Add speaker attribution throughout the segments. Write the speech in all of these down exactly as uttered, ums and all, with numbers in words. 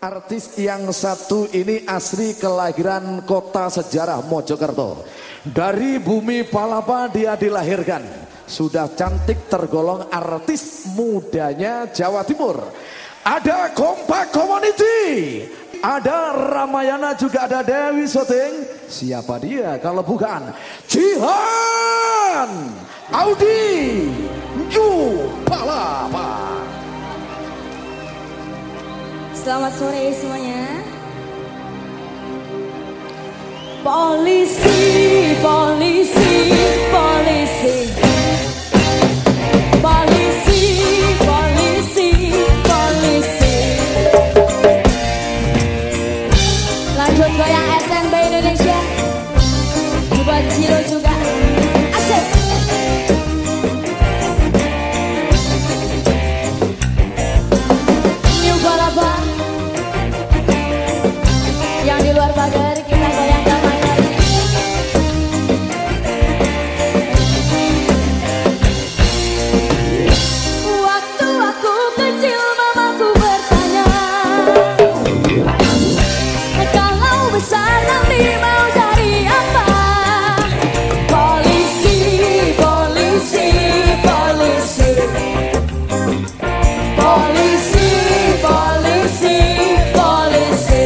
Speaker 1: Artis yang satu ini asli kelahiran kota sejarah Mojokerto. Dari bumi Palapa dia dilahirkan. Sudah cantik tergolong artis mudanya Jawa Timur. Ada Kompak Community, ada Ramayana, juga ada Dewi Soting. Siapa dia kalau bukan Jihan Audi Ju Palapa.
Speaker 2: Selamat sore semuanya. Polisi, polisi, polisi, polisi, polisi, polisi. Lanjut goyang S M B Indonesia. Buat Ciro juga. Asik. New Palapa. Yang di luar pagar kita goyang damai lagi. Waktu aku kecil mamaku bertanya, kalau besar nanti mau jadi apa? Polisi, polisi, polisi, polisi, polisi, polisi.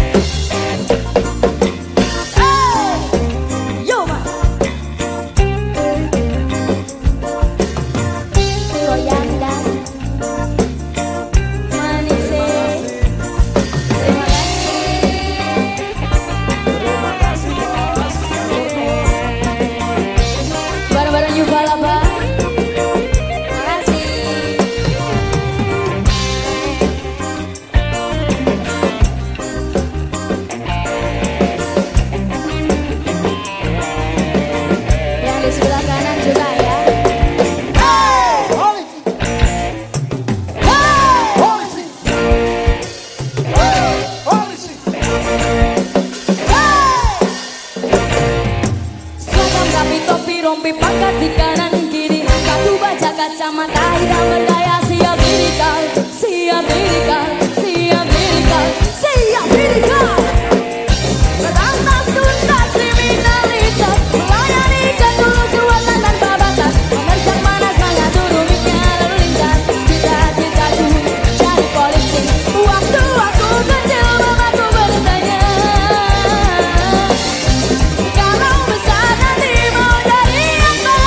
Speaker 2: Rompi pangkat di kanan kiri, satu baja kacamata hitam bergaya. Siap dirikal, siap dirikal, siap dirikal, siap dirikal. Berantas tuntas kriminalitas, melayani jatuh kekuatan tanpa batas, menerjang panas hangat rumitnya lalu lintas. Cita-citaku jadi polisi. Waktu aku kecil mamaku bertanya, kalau besar nanti mau jadi apa?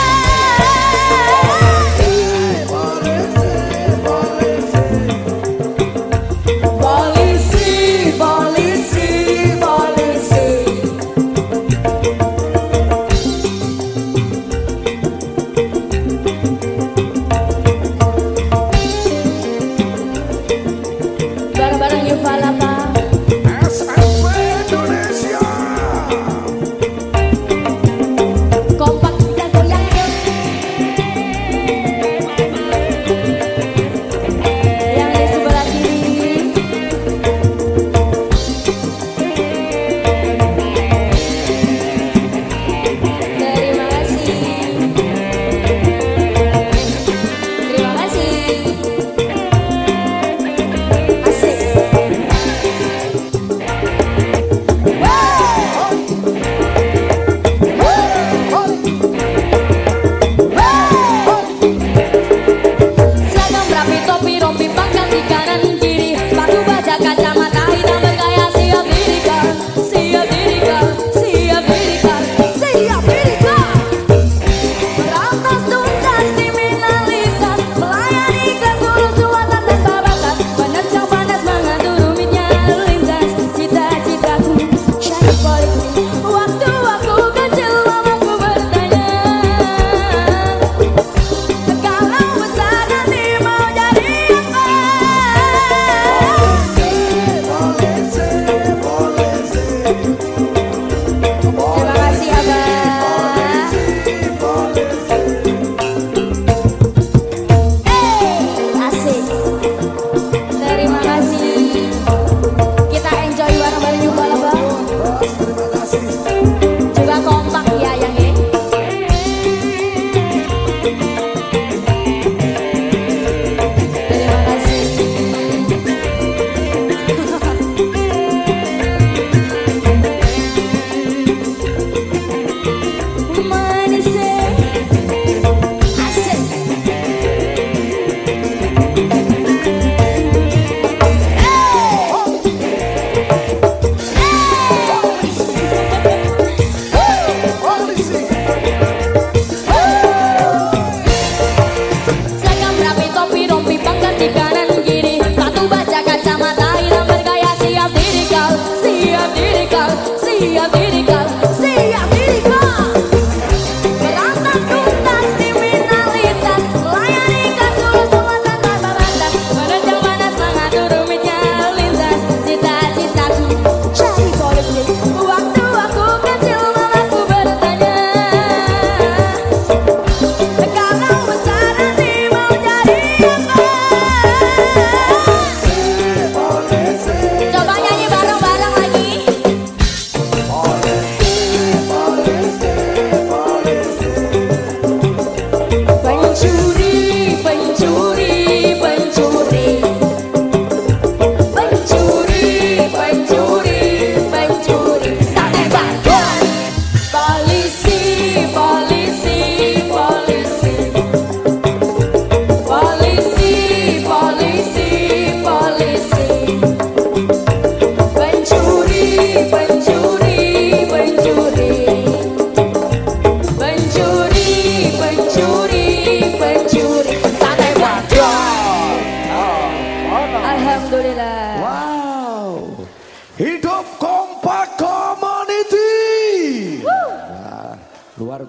Speaker 2: Polisi, polisi, polisi. Bareng-bareng New Palapa.
Speaker 1: S M B Indonesia.
Speaker 2: Kompak kita goyang terus. Yang di sebelah kiri. Terima kasih. Terima kasih. Asik.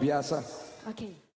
Speaker 1: biasa.
Speaker 2: Oke.